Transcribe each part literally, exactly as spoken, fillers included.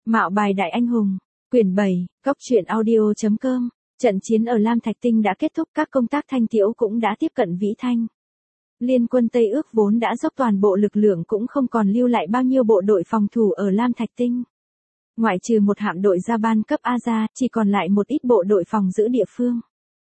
Mạo bài đại anh hùng, quyển bảy, góc truyện audio chấm com. Trận chiến ở Lam Thạch Tinh đã kết thúc, các công tác thanh tiễu cũng đã tiếp cận Vĩ Thanh. Liên quân Tây Ước vốn đã dốc toàn bộ lực lượng cũng không còn lưu lại bao nhiêu bộ đội phòng thủ ở Lam Thạch Tinh. Ngoại trừ một hạm đội gia ban cấp A ra, chỉ còn lại một ít bộ đội phòng giữ địa phương.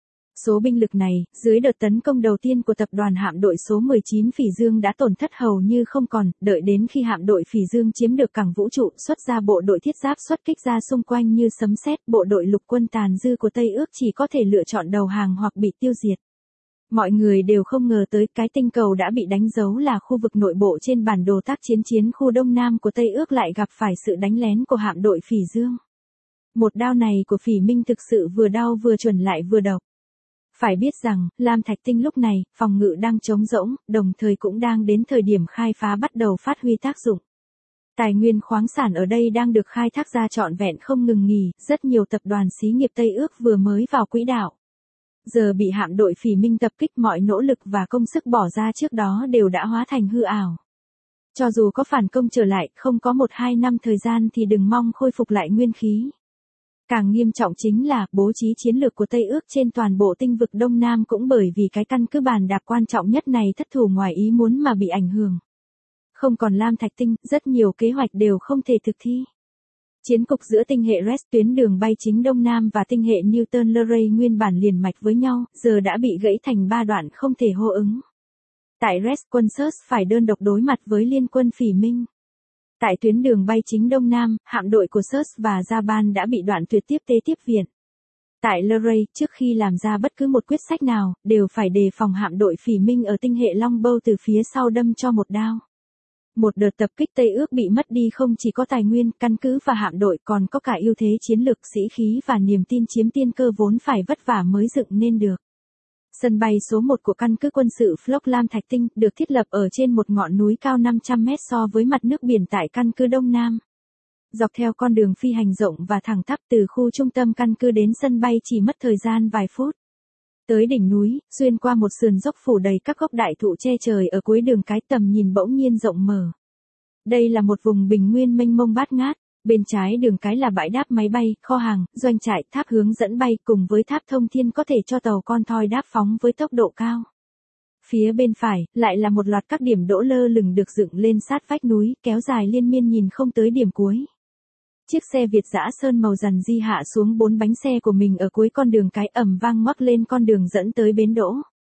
Số binh lực này, dưới đợt tấn công đầu tiên của tập đoàn hạm đội số mười chín Phỉ Dương đã tổn thất hầu như không còn, đợi đến khi hạm đội Phỉ Dương chiếm được cảng vũ trụ, xuất ra bộ đội thiết giáp xuất kích ra xung quanh như sấm sét, bộ đội lục quân tàn dư của Tây Ước chỉ có thể lựa chọn đầu hàng hoặc bị tiêu diệt. Mọi người đều không ngờ tới cái tinh cầu đã bị đánh dấu là khu vực nội bộ trên bản đồ tác chiến chiến khu Đông Nam của Tây Ước lại gặp phải sự đánh lén của hạm đội Phỉ Dương. Một đao này của Phỉ Minh thực sự vừa đau vừa chuẩn lại vừa độc. Phải biết rằng, Lam Thạch Tinh lúc này, phòng ngự đang trống rỗng, đồng thời cũng đang đến thời điểm khai phá bắt đầu phát huy tác dụng. Tài nguyên khoáng sản ở đây đang được khai thác ra trọn vẹn không ngừng nghỉ, rất nhiều tập đoàn xí nghiệp Tây Ước vừa mới vào quỹ đạo. Giờ bị hạm đội Phỉ Minh tập kích, mọi nỗ lực và công sức bỏ ra trước đó đều đã hóa thành hư ảo. Cho dù có phản công trở lại, không có một hai năm thời gian thì đừng mong khôi phục lại nguyên khí. Càng nghiêm trọng chính là, bố trí chiến lược của Tây Ước trên toàn bộ tinh vực Đông Nam cũng bởi vì cái căn cứ bàn đạp quan trọng nhất này thất thủ ngoài ý muốn mà bị ảnh hưởng. Không còn Lam Thạch Tinh, rất nhiều kế hoạch đều không thể thực thi. Chiến cục giữa tinh hệ Res tuyến đường bay chính Đông Nam và tinh hệ Newton-Leray nguyên bản liền mạch với nhau, giờ đã bị gãy thành ba đoạn không thể hô ứng. Tại Res, quân Search phải đơn độc đối mặt với liên quân Phỉ Minh. Tại tuyến đường bay chính Đông Nam, hạm đội của Search và Japan đã bị đoạn tuyệt tiếp tế tiếp viện. Tại Leray, trước khi làm ra bất cứ một quyết sách nào, đều phải đề phòng hạm đội Phỉ Minh ở tinh hệ Longbow từ phía sau đâm cho một đao. Một đợt tập kích Tây Ước bị mất đi không chỉ có tài nguyên, căn cứ và hạm đội còn có cả ưu thế chiến lược, sĩ khí và niềm tin chiếm tiên cơ vốn phải vất vả mới dựng nên được. Sân bay số một của căn cứ quân sự Flock Lam Thạch Tinh được thiết lập ở trên một ngọn núi cao năm trăm mét so với mặt nước biển tại căn cứ Đông Nam. Dọc theo con đường phi hành rộng và thẳng tắp từ khu trung tâm căn cứ đến sân bay chỉ mất thời gian vài phút. Tới đỉnh núi, xuyên qua một sườn dốc phủ đầy các gốc đại thụ che trời ở cuối đường cái, tầm nhìn bỗng nhiên rộng mở. Đây là một vùng bình nguyên mênh mông bát ngát. Bên trái đường cái là bãi đáp máy bay, kho hàng, doanh trại, tháp hướng dẫn bay cùng với tháp thông thiên có thể cho tàu con thoi đáp phóng với tốc độ cao. Phía bên phải, lại là một loạt các điểm đỗ lơ lửng được dựng lên sát vách núi, kéo dài liên miên nhìn không tới điểm cuối. Chiếc xe Việt dã sơn màu dằn di hạ xuống bốn bánh xe của mình ở cuối con đường cái, ầm vang ngoắc lên con đường dẫn tới bến đỗ.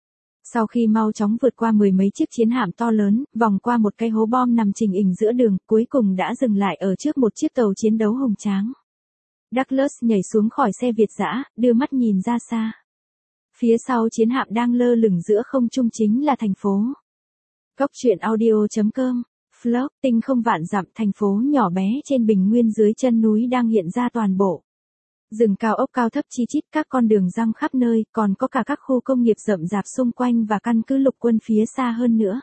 Sau khi mau chóng vượt qua mười mấy chiếc chiến hạm to lớn, vòng qua một cái hố bom nằm trình hình giữa đường, cuối cùng đã dừng lại ở trước một chiếc tàu chiến đấu hùng tráng. Douglas nhảy xuống khỏi xe Việt dã, đưa mắt nhìn ra xa. Phía sau chiến hạm đang lơ lửng giữa không trung chính là thành phố. Góc truyện audio chấm com. Flock, tinh không vạn dặm, thành phố nhỏ bé trên bình nguyên dưới chân núi đang hiện ra toàn bộ. Rừng cao ốc cao thấp chi chít, các con đường răng khắp nơi, còn có cả các khu công nghiệp rậm rạp xung quanh và căn cứ lục quân phía xa hơn nữa.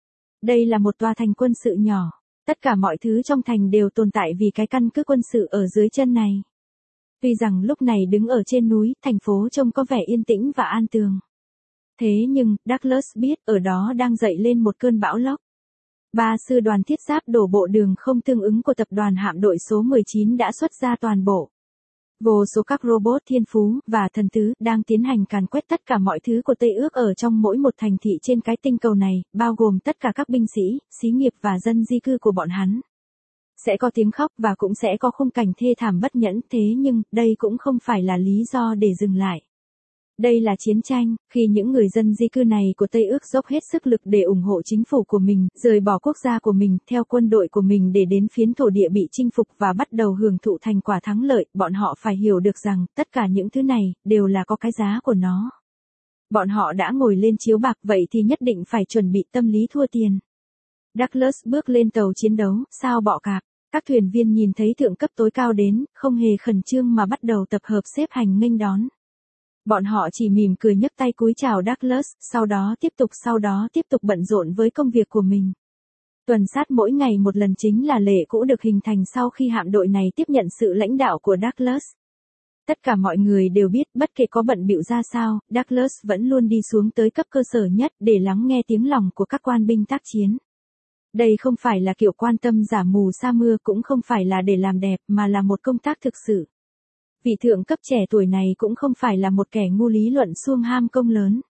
Đây là một tòa thành quân sự nhỏ. Tất cả mọi thứ trong thành đều tồn tại vì cái căn cứ quân sự ở dưới chân này. Tuy rằng lúc này đứng ở trên núi, thành phố trông có vẻ yên tĩnh và an tường. Thế nhưng, Douglas biết, ở đó đang dậy lên một cơn bão lốc. Ba sư đoàn thiết giáp đổ bộ đường không tương ứng của tập đoàn hạm đội số mười chín đã xuất ra toàn bộ. Vô số các robot thiên phú và thần tứ đang tiến hành càn quét tất cả mọi thứ của Tây Ước ở trong mỗi một thành thị trên cái tinh cầu này, bao gồm tất cả các binh sĩ, xí nghiệp và dân di cư của bọn hắn. Sẽ có tiếng khóc và cũng sẽ có khung cảnh thê thảm bất nhẫn, thế nhưng, đây cũng không phải là lý do để dừng lại. Đây là chiến tranh, khi những người dân di cư này của Tây Ước dốc hết sức lực để ủng hộ chính phủ của mình, rời bỏ quốc gia của mình, theo quân đội của mình để đến phiến thổ địa bị chinh phục và bắt đầu hưởng thụ thành quả thắng lợi, bọn họ phải hiểu được rằng, tất cả những thứ này, đều là có cái giá của nó. Bọn họ đã ngồi lên chiếu bạc, vậy thì nhất định phải chuẩn bị tâm lý thua tiền. Douglas bước lên tàu chiến đấu, sao bọ cạp. Các thuyền viên nhìn thấy thượng cấp tối cao đến, không hề khẩn trương mà bắt đầu tập hợp xếp hành nghênh đón. Bọn họ chỉ mỉm cười nhấc tay cúi chào Douglas, sau đó tiếp tục sau đó tiếp tục bận rộn với công việc của mình. Tuần sát mỗi ngày một lần chính là lệ cũ được hình thành sau khi hạm đội này tiếp nhận sự lãnh đạo của Douglas. Tất cả mọi người đều biết, bất kể có bận bịu ra sao, Douglas vẫn luôn đi xuống tới cấp cơ sở nhất để lắng nghe tiếng lòng của các quan binh tác chiến. Đây không phải là kiểu quan tâm giả mù sa mưa, cũng không phải là để làm đẹp, mà là một công tác thực sự. Vị thượng cấp trẻ tuổi này cũng không phải là một kẻ ngu lý luận suông ham công lớn.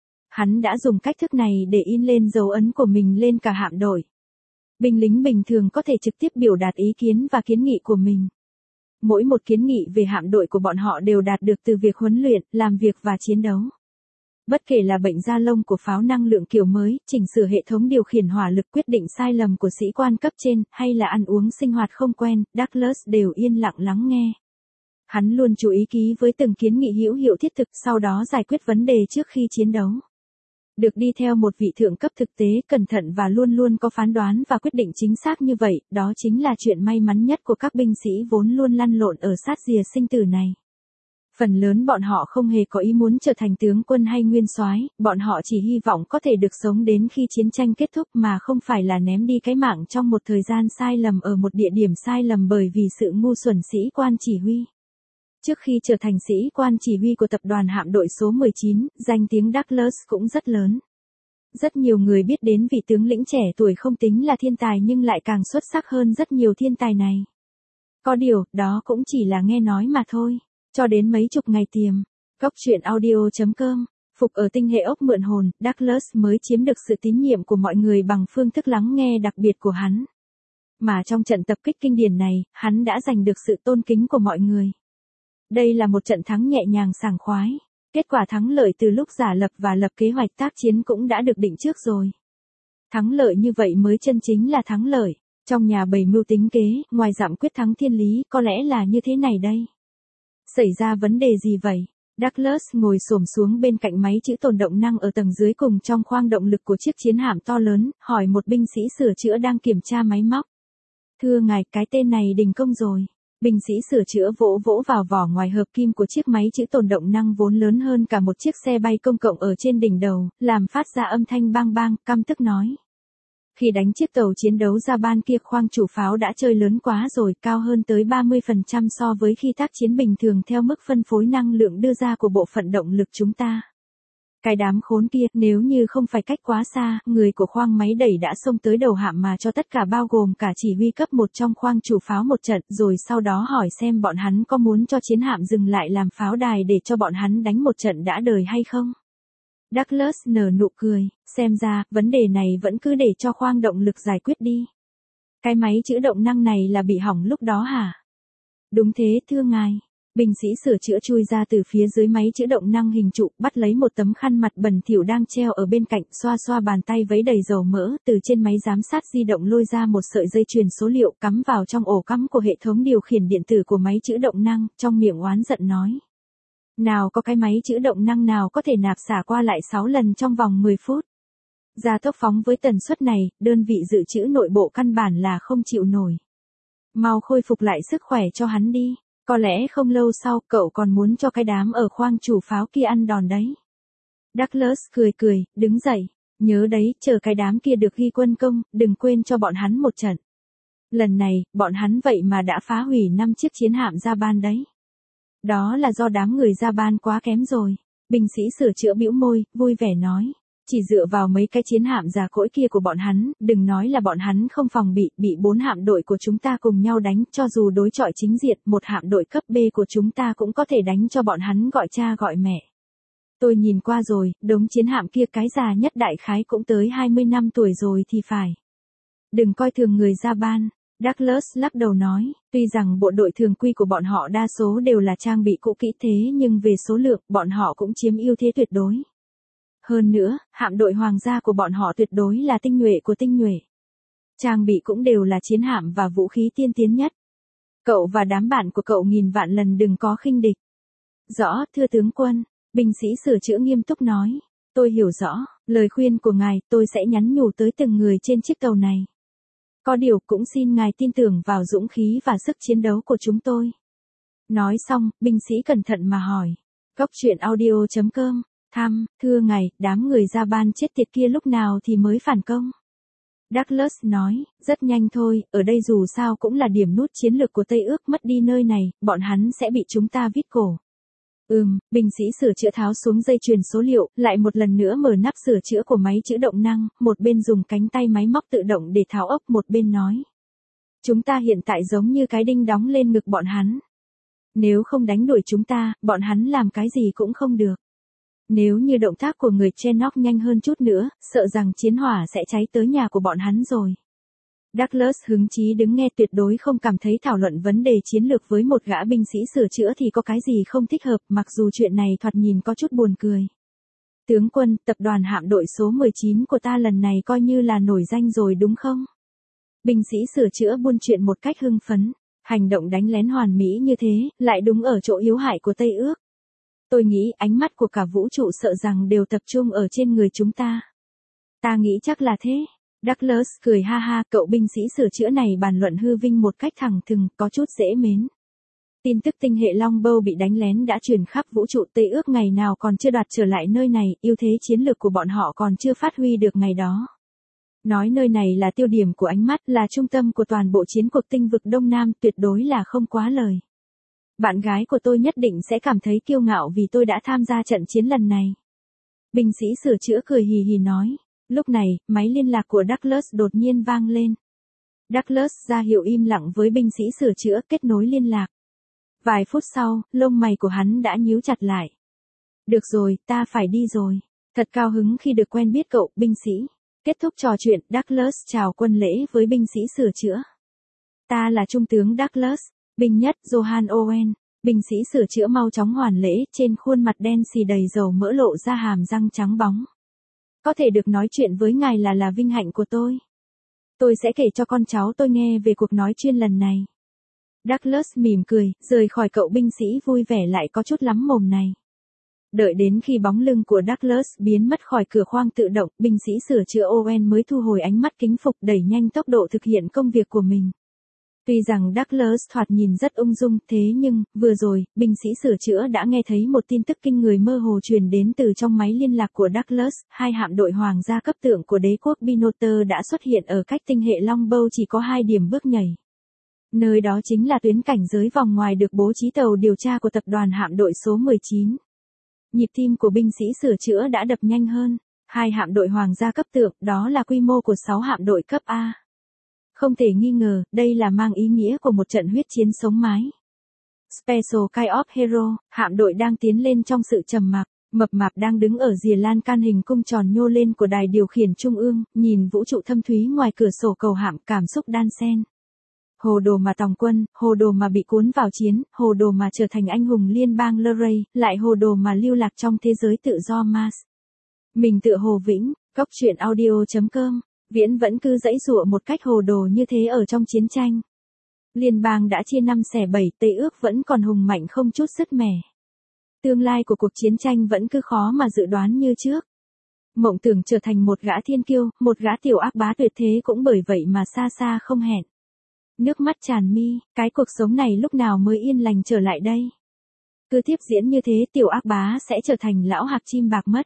Hắn đã dùng cách thức này để in lên dấu ấn của mình lên cả hạm đội. Binh lính bình thường có thể trực tiếp biểu đạt ý kiến và kiến nghị của mình. Mỗi một kiến nghị về hạm đội của bọn họ đều đạt được từ việc huấn luyện, làm việc và chiến đấu. Bất kể là bệnh da lông của pháo năng lượng kiểu mới, chỉnh sửa hệ thống điều khiển hỏa lực, quyết định sai lầm của sĩ quan cấp trên, hay là ăn uống sinh hoạt không quen, Douglas đều yên lặng lắng nghe. Hắn luôn chú ý ký với từng kiến nghị hữu hiệu thiết thực, sau đó giải quyết vấn đề trước khi chiến đấu. Được đi theo một vị thượng cấp thực tế, cẩn thận và luôn luôn có phán đoán và quyết định chính xác như vậy, đó chính là chuyện may mắn nhất của các binh sĩ vốn luôn lăn lộn ở sát rìa sinh tử này. Phần lớn bọn họ không hề có ý muốn trở thành tướng quân hay nguyên soái, bọn họ chỉ hy vọng có thể được sống đến khi chiến tranh kết thúc mà không phải là ném đi cái mạng trong một thời gian sai lầm ở một địa điểm sai lầm bởi vì sự ngu xuẩn sĩ quan chỉ huy. Trước khi trở thành sĩ quan chỉ huy của tập đoàn hạm đội số mười chín, danh tiếng Douglas cũng rất lớn. Rất nhiều người biết đến vị tướng lĩnh trẻ tuổi không tính là thiên tài nhưng lại càng xuất sắc hơn rất nhiều thiên tài này. Có điều, đó cũng chỉ là nghe nói mà thôi. Cho đến mấy chục ngày tiềm, Góc truyện audio chấm com, phục ở tinh hệ ốc mượn hồn, Douglas mới chiếm được sự tín nhiệm của mọi người bằng phương thức lắng nghe đặc biệt của hắn. Mà trong trận tập kích kinh điển này, hắn đã giành được sự tôn kính của mọi người. Đây là một trận thắng nhẹ nhàng sảng khoái. Kết quả thắng lợi từ lúc giả lập và lập kế hoạch tác chiến cũng đã được định trước rồi. Thắng lợi như vậy mới chân chính là thắng lợi. Trong nhà bày mưu tính kế, ngoài giảm quyết thắng thiên lý, có lẽ là như thế này đây. Xảy ra vấn đề gì vậy? Douglas ngồi xổm xuống bên cạnh máy chữ tồn động năng ở tầng dưới cùng trong khoang động lực của chiếc chiến hạm to lớn, hỏi một binh sĩ sửa chữa đang kiểm tra máy móc. Thưa ngài, cái tên này đình công rồi. Binh sĩ sửa chữa vỗ vỗ vào vỏ ngoài hợp kim của chiếc máy chữ tồn động năng vốn lớn hơn cả một chiếc xe bay công cộng ở trên đỉnh đầu, làm phát ra âm thanh bang bang, căm tức nói. Khi đánh chiếc tàu chiến đấu Japan kia, khoang chủ pháo đã chơi lớn quá rồi, cao hơn tới ba mươi phần trăm so với khi tác chiến bình thường theo mức phân phối năng lượng đưa ra của bộ phận động lực chúng ta. Cái đám khốn kia, nếu như không phải cách quá xa, người của khoang máy đẩy đã xông tới đầu hạm mà cho tất cả bao gồm cả chỉ huy cấp một trong khoang chủ pháo một trận, rồi sau đó hỏi xem bọn hắn có muốn cho chiến hạm dừng lại làm pháo đài để cho bọn hắn đánh một trận đã đời hay không. Douglas nở nụ cười, xem ra, vấn đề này vẫn cứ để cho khoang động lực giải quyết đi. Cái máy chữ động năng này là bị hỏng lúc đó hả? Đúng thế, thưa ngài. Binh sĩ sửa chữa chui ra từ phía dưới máy chữ động năng hình trụ, bắt lấy một tấm khăn mặt bẩn thỉu đang treo ở bên cạnh, xoa xoa bàn tay vấy đầy dầu mỡ, từ trên máy giám sát di động lôi ra một sợi dây chuyền số liệu cắm vào trong ổ cắm của hệ thống điều khiển điện tử của máy chữ động năng, trong miệng oán giận nói. Nào có cái máy chữ động năng nào có thể nạp xả qua lại sáu lần trong vòng mười phút. Gia tốc phóng với tần suất này, đơn vị dự trữ nội bộ căn bản là không chịu nổi. Mau khôi phục lại sức khỏe cho hắn đi. Có lẽ không lâu sau cậu còn muốn cho cái đám ở khoang chủ pháo kia ăn đòn đấy. Douglas cười cười, đứng dậy. Nhớ đấy, chờ cái đám kia được ghi quân công, đừng quên cho bọn hắn một trận. Lần này, bọn hắn vậy mà đã phá hủy năm chiếc chiến hạm Japan đấy. Đó là do đám người Japan quá kém rồi. Binh sĩ sửa chữa bĩu môi, vui vẻ nói. Chỉ dựa vào mấy cái chiến hạm già cỗi kia của bọn hắn, đừng nói là bọn hắn không phòng bị, bị bốn hạm đội của chúng ta cùng nhau đánh, cho dù đối chọi chính diện, một hạm đội cấp B của chúng ta cũng có thể đánh cho bọn hắn gọi cha gọi mẹ. Tôi nhìn qua rồi, đống chiến hạm kia cái già nhất đại khái cũng tới hai mươi năm tuổi rồi thì phải. Đừng coi thường người Japan. Douglas lắc đầu nói, tuy rằng bộ đội thường quy của bọn họ đa số đều là trang bị cũ kỹ thế nhưng về số lượng, bọn họ cũng chiếm ưu thế tuyệt đối. Hơn nữa, hạm đội hoàng gia của bọn họ tuyệt đối là tinh nhuệ của tinh nhuệ. Trang bị cũng đều là chiến hạm và vũ khí tiên tiến nhất. Cậu và đám bạn của cậu nghìn vạn lần đừng có khinh địch. Rõ, thưa tướng quân, binh sĩ sửa chữa nghiêm túc nói. Tôi hiểu rõ, lời khuyên của ngài tôi sẽ nhắn nhủ tới từng người trên chiếc tàu này. Có điều cũng xin ngài tin tưởng vào dũng khí và sức chiến đấu của chúng tôi. Nói xong, binh sĩ cẩn thận mà hỏi. Góc truyện audio chấm com. Thăm, thưa ngài, đám người Japan chết tiệt kia lúc nào thì mới phản công? Douglas nói, rất nhanh thôi, ở đây dù sao cũng là điểm nút chiến lược của Tây Ước, mất đi nơi này, bọn hắn sẽ bị chúng ta vít cổ. Ừm, binh sĩ sửa chữa tháo xuống dây chuyền số liệu, lại một lần nữa mở nắp sửa chữa của máy chữ động năng, một bên dùng cánh tay máy móc tự động để tháo ốc, một bên nói. Chúng ta hiện tại giống như cái đinh đóng lên ngực bọn hắn. Nếu không đánh đuổi chúng ta, bọn hắn làm cái gì cũng không được. Nếu như động tác của người Chernock nhanh hơn chút nữa, sợ rằng chiến hỏa sẽ cháy tới nhà của bọn hắn rồi. Douglas hứng chí đứng nghe, tuyệt đối không cảm thấy thảo luận vấn đề chiến lược với một gã binh sĩ sửa chữa thì có cái gì không thích hợp, mặc dù chuyện này thoạt nhìn có chút buồn cười. Tướng quân, tập đoàn hạm đội số mười chín của ta lần này coi như là nổi danh rồi đúng không? Binh sĩ sửa chữa buôn chuyện một cách hưng phấn. Hành động đánh lén hoàn mỹ như thế, lại đúng ở chỗ yếu hại của Tây Ước. Tôi nghĩ ánh mắt của cả vũ trụ sợ rằng đều tập trung ở trên người chúng ta. Ta nghĩ chắc là thế. Douglas cười ha ha, cậu binh sĩ sửa chữa này bàn luận hư vinh một cách thẳng thừng, có chút dễ mến. Tin tức tinh hệ Longbow bị đánh lén đã truyền khắp vũ trụ, Tây Ước ngày nào còn chưa đoạt trở lại nơi này, ưu thế chiến lược của bọn họ còn chưa phát huy được ngày đó. Nói nơi này là tiêu điểm của ánh mắt, là trung tâm của toàn bộ chiến cuộc tinh vực Đông Nam, tuyệt đối là không quá lời. Bạn gái của tôi nhất định sẽ cảm thấy kiêu ngạo vì tôi đã tham gia trận chiến lần này. Binh sĩ sửa chữa cười hì hì nói. Lúc này, máy liên lạc của Douglas đột nhiên vang lên. Douglas ra hiệu im lặng với binh sĩ sửa chữa, kết nối liên lạc. Vài phút sau, lông mày của hắn đã nhíu chặt lại. Được rồi, ta phải đi rồi. Thật cao hứng khi được quen biết cậu, binh sĩ. Kết thúc trò chuyện, Douglas chào quân lễ với binh sĩ sửa chữa. Ta là Trung tướng Douglas, binh nhất Johan Owen. Binh sĩ sửa chữa mau chóng hoàn lễ, trên khuôn mặt đen xì đầy dầu mỡ lộ ra hàm răng trắng bóng. Có thể được nói chuyện với ngài là là vinh hạnh của tôi. Tôi sẽ kể cho con cháu tôi nghe về cuộc nói chuyện lần này. Douglas mỉm cười, rời khỏi cậu binh sĩ vui vẻ lại có chút lắm mồm này. Đợi đến khi bóng lưng của Douglas biến mất khỏi cửa khoang tự động, binh sĩ sửa chữa Owen mới thu hồi ánh mắt kính phục, đẩy nhanh tốc độ thực hiện công việc của mình. Tuy rằng Douglas thoạt nhìn rất ung dung, thế nhưng, vừa rồi, binh sĩ sửa chữa đã nghe thấy một tin tức kinh người mơ hồ truyền đến từ trong máy liên lạc của Douglas, hai hạm đội hoàng gia cấp tượng của đế quốc Binoter đã xuất hiện ở cách tinh hệ Longbow chỉ có hai điểm bước nhảy. Nơi đó chính là tuyến cảnh giới vòng ngoài được bố trí tàu điều tra của tập đoàn hạm đội số mười chín. Nhịp tim của binh sĩ sửa chữa đã đập nhanh hơn. Hai hạm đội hoàng gia cấp tượng, đó là quy mô của sáu hạm đội cấp A. Không thể nghi ngờ, đây là mang ý nghĩa của một trận huyết chiến sống mái. Special Kind of Hero, hạm đội đang tiến lên trong sự trầm mặc. Mập mạp đang đứng ở rìa lan can hình cung tròn nhô lên của đài điều khiển trung ương, nhìn vũ trụ thâm thúy ngoài cửa sổ cầu hạm, cảm xúc đan xen. Hồ đồ mà tòng quân, hồ đồ mà bị cuốn vào chiến, hồ đồ mà trở thành anh hùng liên bang Luray, lại hồ đồ mà lưu lạc trong thế giới tự do Mars. Mình tựa Hồ Vĩnh, góc truyện audio chấm com, Viễn vẫn cứ giãy giụa một cách hồ đồ như thế ở trong chiến tranh. Liên bang đã chia năm xẻ bảy, Tây Ước vẫn còn hùng mạnh không chút sứt mẻ. Tương lai của cuộc chiến tranh vẫn cứ khó mà dự đoán như trước. Mộng tưởng trở thành một gã thiên kiêu, một gã tiểu ác bá tuyệt thế cũng bởi vậy mà xa xa không hẹn. Nước mắt tràn mi, cái cuộc sống này lúc nào mới yên lành trở lại đây? Cứ tiếp diễn như thế tiểu ác bá sẽ trở thành lão hạc chim bạc mất.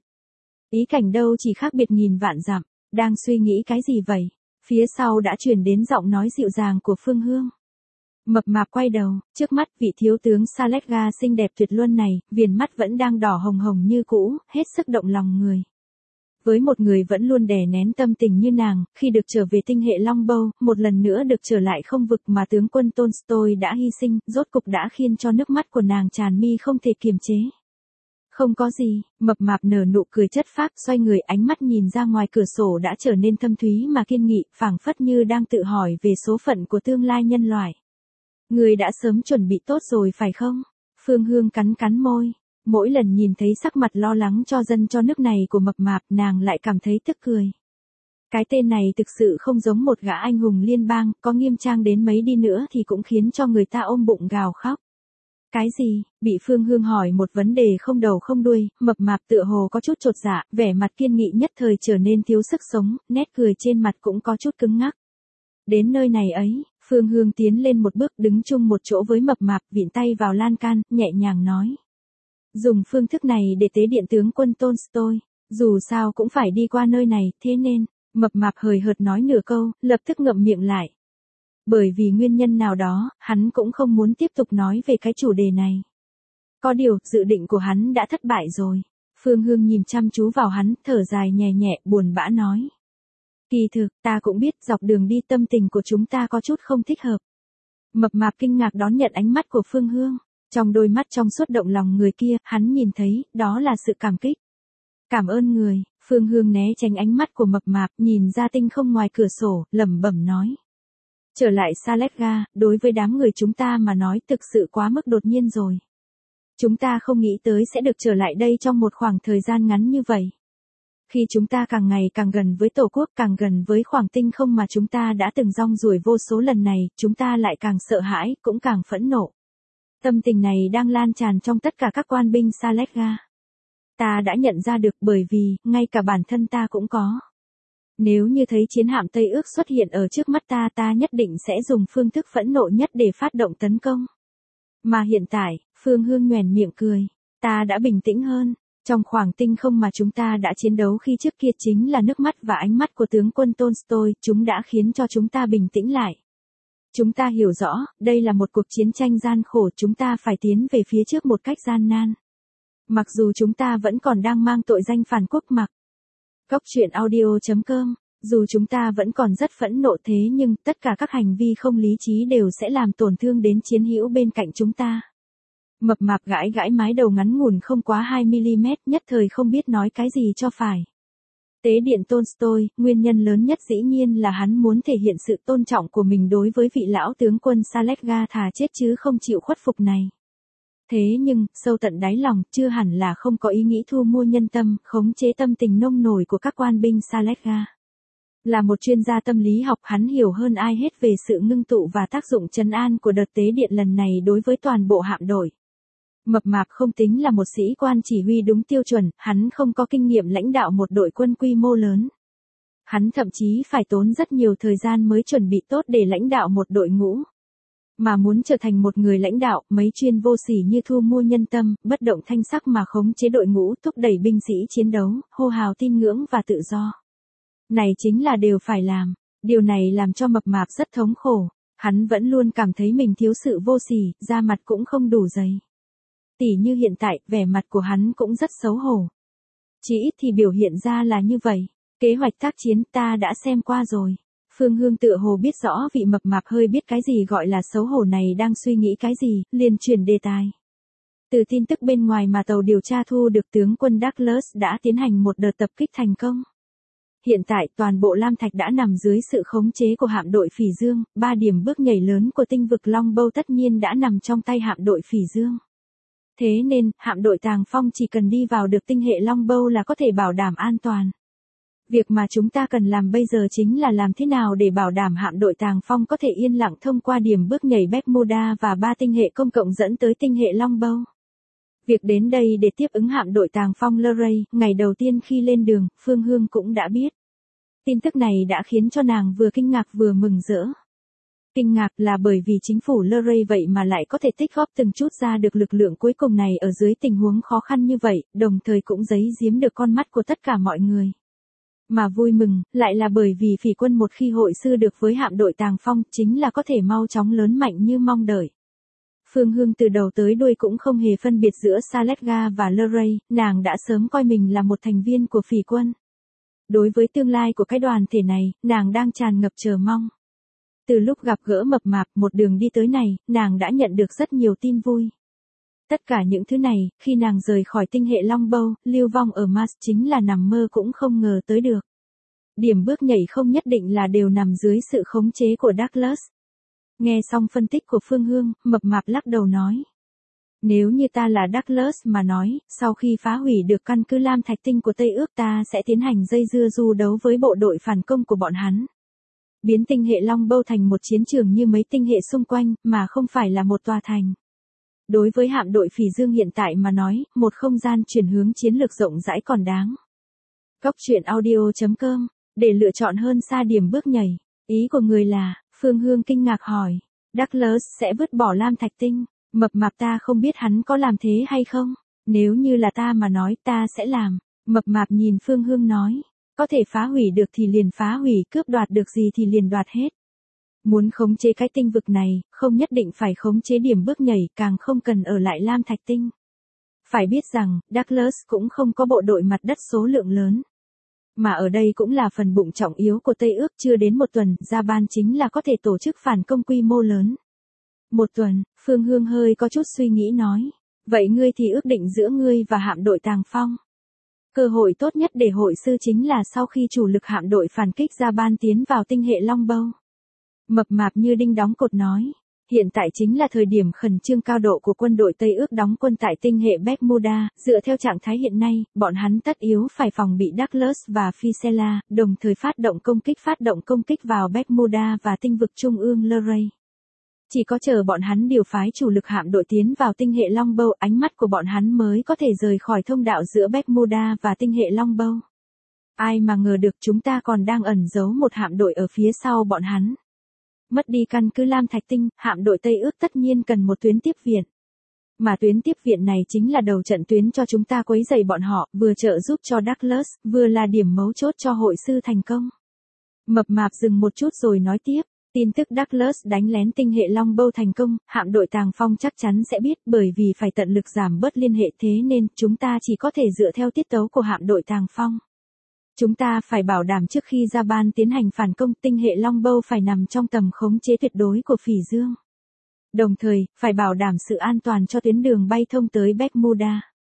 Ý cảnh đâu chỉ khác biệt nghìn vạn dặm, đang suy nghĩ cái gì vậy? Phía sau đã truyền đến giọng nói dịu dàng của Phương Hương. Mập mạp quay đầu, trước mắt vị thiếu tướng Saletga xinh đẹp tuyệt luân này, viền mắt vẫn đang đỏ hồng hồng như cũ, hết sức động lòng người. Với một người vẫn luôn đè nén tâm tình như nàng, khi được trở về tinh hệ Longbow, một lần nữa được trở lại không vực mà tướng quân Tolstoy đã hy sinh, rốt cục đã khiến cho nước mắt của nàng tràn mi không thể kiềm chế. Không có gì, mập mạp nở nụ cười chất phác, xoay người, ánh mắt nhìn ra ngoài cửa sổ đã trở nên thâm thúy mà kiên nghị, phảng phất như đang tự hỏi về số phận của tương lai nhân loại. Người đã sớm chuẩn bị tốt rồi phải không? Phương Hương cắn cắn môi. Mỗi lần nhìn thấy sắc mặt lo lắng cho dân cho nước này của mập mạp, nàng lại cảm thấy tức cười. Cái tên này thực sự không giống một gã anh hùng liên bang, có nghiêm trang đến mấy đi nữa thì cũng khiến cho người ta ôm bụng gào khóc. Cái gì? Bị Phương Hương hỏi một vấn đề không đầu không đuôi, mập mạp tựa hồ có chút chột dạ, vẻ mặt kiên nghị nhất thời trở nên thiếu sức sống, nét cười trên mặt cũng có chút cứng ngắc. Đến nơi này ấy, Phương Hương tiến lên một bước, đứng chung một chỗ với mập mạp, vịn tay vào lan can, nhẹ nhàng nói. Dùng phương thức này để tế điện tướng quân Tolstoy, dù sao cũng phải đi qua nơi này, thế nên, mập mạp hời hợt nói nửa câu, lập tức ngậm miệng lại. Bởi vì nguyên nhân nào đó, hắn cũng không muốn tiếp tục nói về cái chủ đề này. Có điều, dự định của hắn đã thất bại rồi. Phương Hương nhìn chăm chú vào hắn, thở dài nhẹ nhẹ, buồn bã nói. Kỳ thực, ta cũng biết dọc đường đi tâm tình của chúng ta có chút không thích hợp. Mập mạp kinh ngạc đón nhận ánh mắt của Phương Hương. Trong đôi mắt trong suốt động lòng người kia, hắn nhìn thấy, đó là sự cảm kích. Cảm ơn người, Phương Hương né tránh ánh mắt của mập mạp, nhìn ra tinh không ngoài cửa sổ, lẩm bẩm nói. Trở lại Saletga, đối với đám người chúng ta mà nói thực sự quá mức đột nhiên rồi. Chúng ta không nghĩ tới sẽ được trở lại đây trong một khoảng thời gian ngắn như vậy. Khi chúng ta càng ngày càng gần với Tổ quốc, càng gần với khoảng tinh không mà chúng ta đã từng rong ruổi vô số lần này, chúng ta lại càng sợ hãi, cũng càng phẫn nộ. Tâm tình này đang lan tràn trong tất cả các quan binh Saletga. Ta đã nhận ra được bởi vì, ngay cả bản thân ta cũng có. Nếu như thấy chiến hạm Tây Ước xuất hiện ở trước mắt ta, ta nhất định sẽ dùng phương thức phẫn nộ nhất để phát động tấn công. Mà hiện tại, Phương Hương nhoẻn miệng cười. Ta đã bình tĩnh hơn. Trong khoảng tinh không mà chúng ta đã chiến đấu khi trước kia chính là nước mắt và ánh mắt của tướng quân Tolstoy, chúng đã khiến cho chúng ta bình tĩnh lại. Chúng ta hiểu rõ, đây là một cuộc chiến tranh gian khổ, chúng ta phải tiến về phía trước một cách gian nan. Mặc dù chúng ta vẫn còn đang mang tội danh phản quốc mặc. Góc truyện audio chấm com, dù chúng ta vẫn còn rất phẫn nộ thế nhưng tất cả các hành vi không lý trí đều sẽ làm tổn thương đến chiến hữu bên cạnh chúng ta. Mập mạp gãi gãi mái đầu ngắn ngủn không quá hai mi-li-mét, nhất thời không biết nói cái gì cho phải. Tế điện Tolstoy, nguyên nhân lớn nhất dĩ nhiên là hắn muốn thể hiện sự tôn trọng của mình đối với vị lão tướng quân Saletga thà chết chứ không chịu khuất phục này. Thế nhưng, sâu tận đáy lòng, chưa hẳn là không có ý nghĩ thu mua nhân tâm, khống chế tâm tình nông nổi của các quan binh Saletga. Là một chuyên gia tâm lý học, hắn hiểu hơn ai hết về sự ngưng tụ và tác dụng trấn an của đợt tế điện lần này đối với toàn bộ hạm đội. Mập mạp không tính là một sĩ quan chỉ huy đúng tiêu chuẩn, hắn không có kinh nghiệm lãnh đạo một đội quân quy mô lớn. Hắn thậm chí phải tốn rất nhiều thời gian mới chuẩn bị tốt để lãnh đạo một đội ngũ. Mà muốn trở thành một người lãnh đạo, mấy chuyên vô sỉ như thu mua nhân tâm, bất động thanh sắc mà khống chế đội ngũ, thúc đẩy binh sĩ chiến đấu, hô hào tin ngưỡng và tự do. Này chính là đều phải làm. Điều này làm cho mập mạp rất thống khổ. Hắn vẫn luôn cảm thấy mình thiếu sự vô sỉ, da mặt cũng không đủ dày. Tỉ như hiện tại, vẻ mặt của hắn cũng rất xấu hổ. Chỉ ít thì biểu hiện ra là như vậy. Kế hoạch tác chiến ta đã xem qua rồi. Phương Hương tựa hồ biết rõ vị mập mạp hơi biết cái gì gọi là xấu hổ này đang suy nghĩ cái gì, liền chuyển đề tài. Từ tin tức bên ngoài mà tàu điều tra thu được, tướng quân Douglas đã tiến hành một đợt tập kích thành công. Hiện tại toàn bộ Lam Thạch đã nằm dưới sự khống chế của hạm đội Phỉ Dương, ba điểm bước nhảy lớn của tinh vực Longbow tất nhiên đã nằm trong tay hạm đội Phỉ Dương. Thế nên, hạm đội Tàng Phong chỉ cần đi vào được tinh hệ Longbow là có thể bảo đảm an toàn. Việc mà chúng ta cần làm bây giờ chính là làm thế nào để bảo đảm hạm đội Tàng Phong có thể yên lặng thông qua điểm bước nhảy Bermuda và ba tinh hệ công cộng dẫn tới tinh hệ Longbow. Việc đến đây để tiếp ứng hạm đội Tàng Phong Luray, ngày đầu tiên khi lên đường, Phương Hương cũng đã biết. Tin tức này đã khiến cho nàng vừa kinh ngạc vừa mừng rỡ. Kinh ngạc là bởi vì chính phủ Luray vậy mà lại có thể tích góp từng chút ra được lực lượng cuối cùng này ở dưới tình huống khó khăn như vậy, đồng thời cũng giấu giếm được con mắt của tất cả mọi người. Mà vui mừng, lại là bởi vì Phỉ quân một khi hội sư được với hạm đội Tàng Phong chính là có thể mau chóng lớn mạnh như mong đợi. Phương Hương từ đầu tới đuôi cũng không hề phân biệt giữa Saletga và Luray, nàng đã sớm coi mình là một thành viên của Phỉ quân. Đối với tương lai của cái đoàn thể này, nàng đang tràn ngập chờ mong. Từ lúc gặp gỡ mập mạp một đường đi tới này, nàng đã nhận được rất nhiều tin vui. Tất cả những thứ này, khi nàng rời khỏi tinh hệ Longbow, lưu vong ở Mars chính là nằm mơ cũng không ngờ tới được. Điểm bước nhảy không nhất định là đều nằm dưới sự khống chế của Douglas. Nghe xong phân tích của Phương Hương, mập mạp lắc đầu nói. Nếu như ta là Douglas mà nói, sau khi phá hủy được căn cứ Lam Thạch Tinh của Tây Ước ta sẽ tiến hành dây dưa du đấu với bộ đội phản công của bọn hắn. Biến tinh hệ Longbow thành một chiến trường như mấy tinh hệ xung quanh, mà không phải là một tòa thành. Đối với hạm đội Phỉ Dương hiện tại mà nói, một không gian chuyển hướng chiến lược rộng rãi còn đáng. Góc truyện audio chấm com, để lựa chọn hơn xa điểm bước nhảy. Ý của người là, Phương Hương kinh ngạc hỏi, Douglas sẽ vứt bỏ Lam Thạch Tinh, mập mạp ta không biết hắn có làm thế hay không, nếu như là ta mà nói ta sẽ làm, mập mạp nhìn Phương Hương nói, có thể phá hủy được thì liền phá hủy, cướp đoạt được gì thì liền đoạt hết. Muốn khống chế cái tinh vực này, không nhất định phải khống chế điểm bước nhảy, càng không cần ở lại Lam Thạch Tinh. Phải biết rằng, Douglas cũng không có bộ đội mặt đất số lượng lớn. Mà ở đây cũng là phần bụng trọng yếu của Tây ước, chưa đến một tuần, Japan chính là có thể tổ chức phản công quy mô lớn. Một tuần, Phương Hương hơi có chút suy nghĩ nói. Vậy ngươi thì ước định giữa ngươi và hạm đội Tàng Phong. Cơ hội tốt nhất để hội sư chính là sau khi chủ lực hạm đội phản kích Japan tiến vào tinh hệ Longbow. Mập mạp như đinh đóng cột nói. Hiện tại chính là thời điểm khẩn trương cao độ của quân đội Tây ước đóng quân tại tinh hệ Bermuda, dựa theo trạng thái hiện nay, bọn hắn tất yếu phải phòng bị Douglas và Ficella, đồng thời phát động công kích phát động công kích vào Bermuda và tinh vực trung ương Luray. Chỉ có chờ bọn hắn điều phái chủ lực hạm đội tiến vào tinh hệ Longbow, ánh mắt của bọn hắn mới có thể rời khỏi thông đạo giữa Bermuda và tinh hệ Longbow. Ai mà ngờ được chúng ta còn đang ẩn giấu một hạm đội ở phía sau bọn hắn. Mất đi căn cứ Lam Thạch Tinh, hạm đội Tây ước tất nhiên cần một tuyến tiếp viện. Mà tuyến tiếp viện này chính là đầu trận tuyến cho chúng ta quấy rầy bọn họ, vừa trợ giúp cho Douglas, vừa là điểm mấu chốt cho hội sư thành công. Mập mạp dừng một chút rồi nói tiếp. Tin tức Douglas đánh lén tinh hệ Longbow thành công, hạm đội Tàng Phong chắc chắn sẽ biết, bởi vì phải tận lực giảm bớt liên hệ, thế nên chúng ta chỉ có thể dựa theo tiết tấu của hạm đội Tàng Phong. Chúng ta phải bảo đảm trước khi Japan tiến hành phản công, tinh hệ Longbow phải nằm trong tầm khống chế tuyệt đối của Phỉ Dương. Đồng thời, phải bảo đảm sự an toàn cho tuyến đường bay thông tới Bermuda.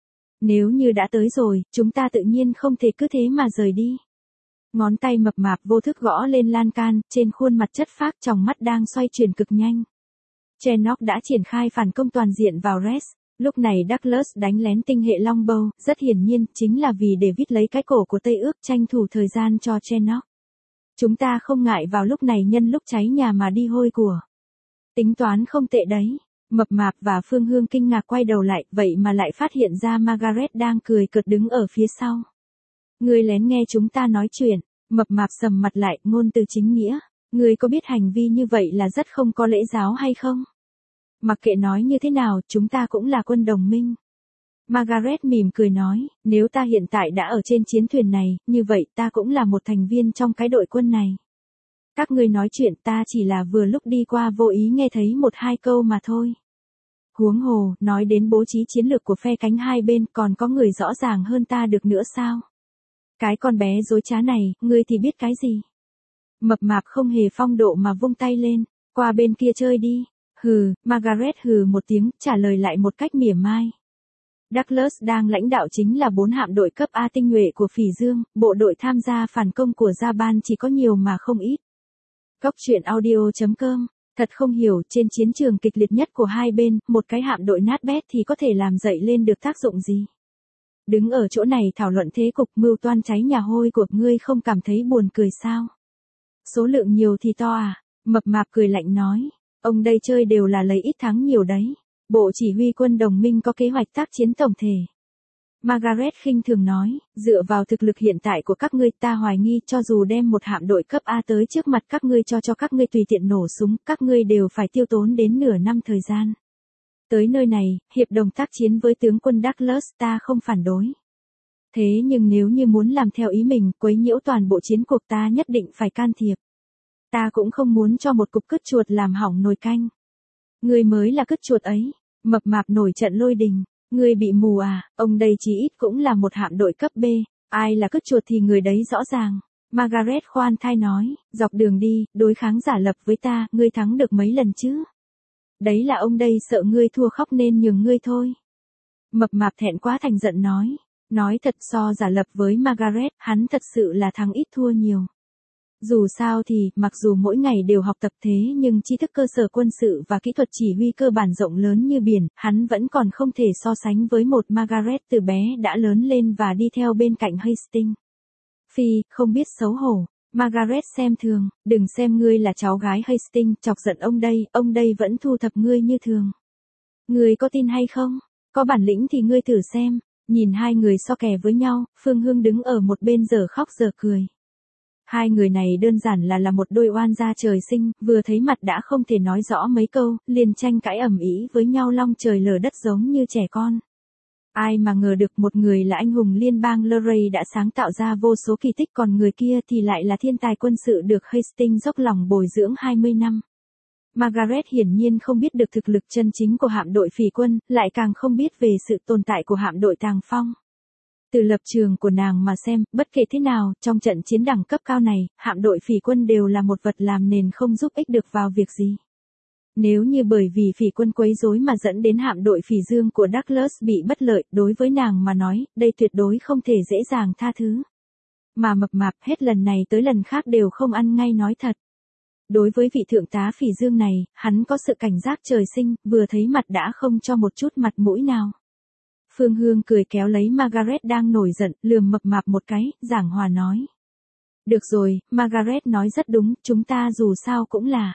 Nếu như đã tới rồi, chúng ta tự nhiên không thể cứ thế mà rời đi. Ngón tay mập mạp vô thức gõ lên lan can, trên khuôn mặt chất phác, tròng mắt đang xoay chuyển cực nhanh. Chenock đã triển khai phản công toàn diện vào Res. Lúc này Douglas đánh lén tinh hệ Longbow, rất hiển nhiên, chính là vì David lấy cái cổ của Tây ước, tranh thủ thời gian cho Chenock. Chúng ta không ngại vào lúc này nhân lúc cháy nhà mà đi hôi của. Tính toán không tệ đấy. Mập mạp và Phương Hương kinh ngạc quay đầu lại, vậy mà lại phát hiện ra Margaret đang cười cợt đứng ở phía sau. Ngươi lén nghe chúng ta nói chuyện. Mập mạp sầm mặt lại, ngôn từ chính nghĩa. Ngươi có biết hành vi như vậy là rất không có lễ giáo hay không? Mặc kệ nói như thế nào, chúng ta cũng là quân đồng minh. Margaret mỉm cười nói, nếu ta hiện tại đã ở trên chiến thuyền này, như vậy ta cũng là một thành viên trong cái đội quân này. Các ngươi nói chuyện, ta chỉ là vừa lúc đi qua vô ý nghe thấy một hai câu mà thôi. Huống hồ, nói đến bố trí chiến lược của phe cánh hai bên, còn có người rõ ràng hơn ta được nữa sao? Cái con bé dối trá này, ngươi thì biết cái gì? Mập mạp không hề phong độ mà vung tay lên, qua bên kia chơi đi. Hừ, Margaret hừ một tiếng, trả lời lại một cách mỉa mai. Douglas đang lãnh đạo chính là bốn hạm đội cấp A tinh nhuệ của Phỉ Dương, bộ đội tham gia phản công của Japan chỉ có nhiều mà không ít. Góc truyện audio chấm com, thật không hiểu, trên chiến trường kịch liệt nhất của hai bên, một cái hạm đội nát bét thì có thể làm dậy lên được tác dụng gì? Đứng ở chỗ này thảo luận thế cục mưu toan cháy nhà hôi của ngươi không cảm thấy buồn cười sao? Số lượng nhiều thì to à? Mập mạp cười lạnh nói. Ông đây chơi đều là lấy ít thắng nhiều đấy. Bộ chỉ huy quân đồng minh có kế hoạch tác chiến tổng thể. Margaret khinh thường nói, dựa vào thực lực hiện tại của các ngươi ta hoài nghi cho dù đem một hạm đội cấp A tới trước mặt các ngươi cho cho các ngươi tùy tiện nổ súng, các ngươi đều phải tiêu tốn đến nửa năm thời gian. Tới nơi này, hiệp đồng tác chiến với tướng quân Douglas ta không phản đối. Thế nhưng nếu như muốn làm theo ý mình, quấy nhiễu toàn bộ chiến cuộc ta nhất định phải can thiệp. Ta cũng không muốn cho một cục cứt chuột làm hỏng nồi canh. Ngươi mới là cứt chuột ấy, mập mạp nổi trận lôi đình. Ngươi bị mù à, ông đây chí ít cũng là một hạm đội cấp B, ai là cứt chuột thì người đấy rõ ràng. Margaret khoan thai nói, dọc đường đi, đối kháng giả lập với ta, ngươi thắng được mấy lần chứ? Đấy là ông đây sợ ngươi thua khóc nên nhường ngươi thôi. Mập mạp thẹn quá thành giận nói, nói thật so giả lập với Margaret, hắn thật sự là thắng ít thua nhiều. Dù sao thì, mặc dù mỗi ngày đều học tập thế nhưng tri thức cơ sở quân sự và kỹ thuật chỉ huy cơ bản rộng lớn như biển, hắn vẫn còn không thể so sánh với một Margaret từ bé đã lớn lên và đi theo bên cạnh Hastings. Phi, không biết xấu hổ. Margaret xem thường, đừng xem ngươi là cháu gái Hastings, chọc giận ông đây, ông đây vẫn thu thập ngươi như thường. Ngươi có tin hay không? Có bản lĩnh thì ngươi thử xem. Nhìn hai người so kè với nhau, Phương Hương đứng ở một bên giờ khóc giờ cười. Hai người này đơn giản là là một đôi oan gia trời sinh, vừa thấy mặt đã không thể nói rõ mấy câu, liền tranh cãi ầm ĩ với nhau long trời lở đất giống như trẻ con. Ai mà ngờ được một người là anh hùng liên bang Luray đã sáng tạo ra vô số kỳ tích, còn người kia thì lại là thiên tài quân sự được Hastings dốc lòng bồi dưỡng hai mươi năm. Margaret hiển nhiên không biết được thực lực chân chính của hạm đội phỉ quân, lại càng không biết về sự tồn tại của hạm đội Tàng Phong. Từ lập trường của nàng mà xem, bất kể thế nào, trong trận chiến đẳng cấp cao này, hạm đội phỉ quân đều là một vật làm nền không giúp ích được vào việc gì. Nếu như bởi vì phỉ quân quấy rối mà dẫn đến hạm đội phỉ dương của Douglas bị bất lợi, đối với nàng mà nói, đây tuyệt đối không thể dễ dàng tha thứ. Mà mập mạp hết lần này tới lần khác đều không ăn ngay nói thật. Đối với vị thượng tá phỉ dương này, hắn có sự cảnh giác trời sinh, vừa thấy mặt đã không cho một chút mặt mũi nào. Phương Hương cười kéo lấy Margaret đang nổi giận, lườm mập mạp một cái, giảng hòa nói. Được rồi, Margaret nói rất đúng, chúng ta dù sao cũng là.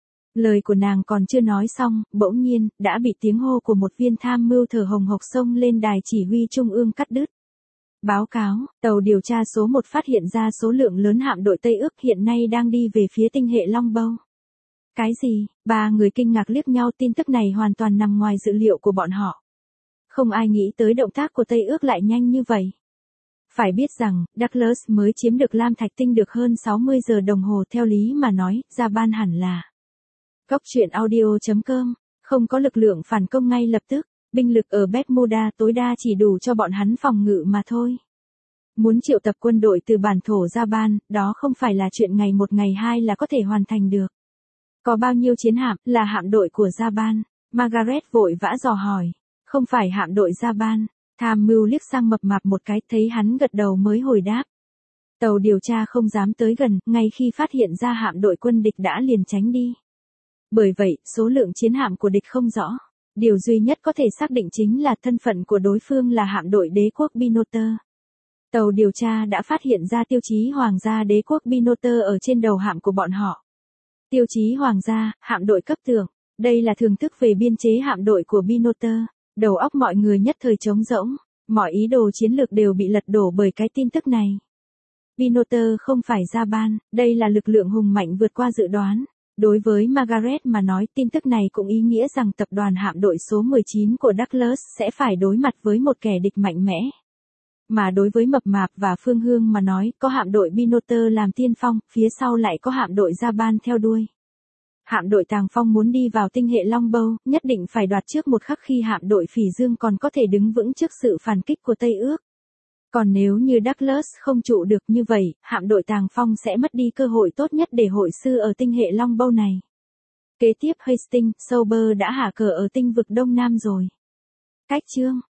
Lời của nàng còn chưa nói xong, bỗng nhiên, đã bị tiếng hô của một viên tham mưu thở hồng hộc xông lên đài chỉ huy trung ương cắt đứt. Báo cáo, tàu điều tra số một phát hiện ra số lượng lớn hạm đội Tây Ước hiện nay đang đi về phía tinh hệ Longbow. Cái gì? Ba người kinh ngạc liếc nhau, tin tức này hoàn toàn nằm ngoài dự liệu của bọn họ. Không ai nghĩ tới động tác của Tây Ước lại nhanh như vậy. Phải biết rằng, Douglas mới chiếm được Lam Thạch Tinh được hơn sáu mươi giờ đồng hồ, theo lý mà nói, Japan hẳn là. Góc truyện audio chấm com, không có lực lượng phản công ngay lập tức, binh lực ở Bermuda tối đa chỉ đủ cho bọn hắn phòng ngự mà thôi. Muốn triệu tập quân đội từ bản thổ Japan, đó không phải là chuyện ngày một ngày hai là có thể hoàn thành được. Có bao nhiêu chiến hạm là hạm đội của Japan? Margaret vội vã dò hỏi. Không phải hạm đội Japan. Tham mưu liếc sang mập mạp một cái, thấy hắn gật đầu mới hồi đáp. Tàu điều tra không dám tới gần, ngay khi phát hiện ra hạm đội quân địch đã liền tránh đi. Bởi vậy, số lượng chiến hạm của địch không rõ. Điều duy nhất có thể xác định chính là thân phận của đối phương là hạm đội đế quốc Binoter. Tàu điều tra đã phát hiện ra tiêu chí hoàng gia đế quốc Binoter ở trên đầu hạm của bọn họ. Tiêu chí hoàng gia, hạm đội cấp thượng. Đây là thưởng thức về biên chế hạm đội của Binoter. Đầu óc mọi người nhất thời trống rỗng. Mọi ý đồ chiến lược đều bị lật đổ bởi cái tin tức này. Binoter không phải Japan, đây là lực lượng hùng mạnh vượt qua dự đoán. Đối với Margaret mà nói, tin tức này cũng ý nghĩa rằng tập đoàn hạm đội số mười chín của Douglas sẽ phải đối mặt với một kẻ địch mạnh mẽ. Mà đối với mập mạp và Phương Hương mà nói, có hạm đội Binoter làm tiên phong, phía sau lại có hạm đội Japan theo đuôi. Hạm đội Tàng Phong muốn đi vào tinh hệ Longbow, nhất định phải đoạt trước một khắc khi hạm đội Phỉ Dương còn có thể đứng vững trước sự phản kích của Tây Ước. Còn nếu như Douglas không trụ được như vậy, hạm đội Tàng Phong sẽ mất đi cơ hội tốt nhất để hội sư ở tinh hệ Longbow này. Kế tiếp Hastings, Sauber đã hạ cờ ở tinh vực Đông Nam rồi. Cách chương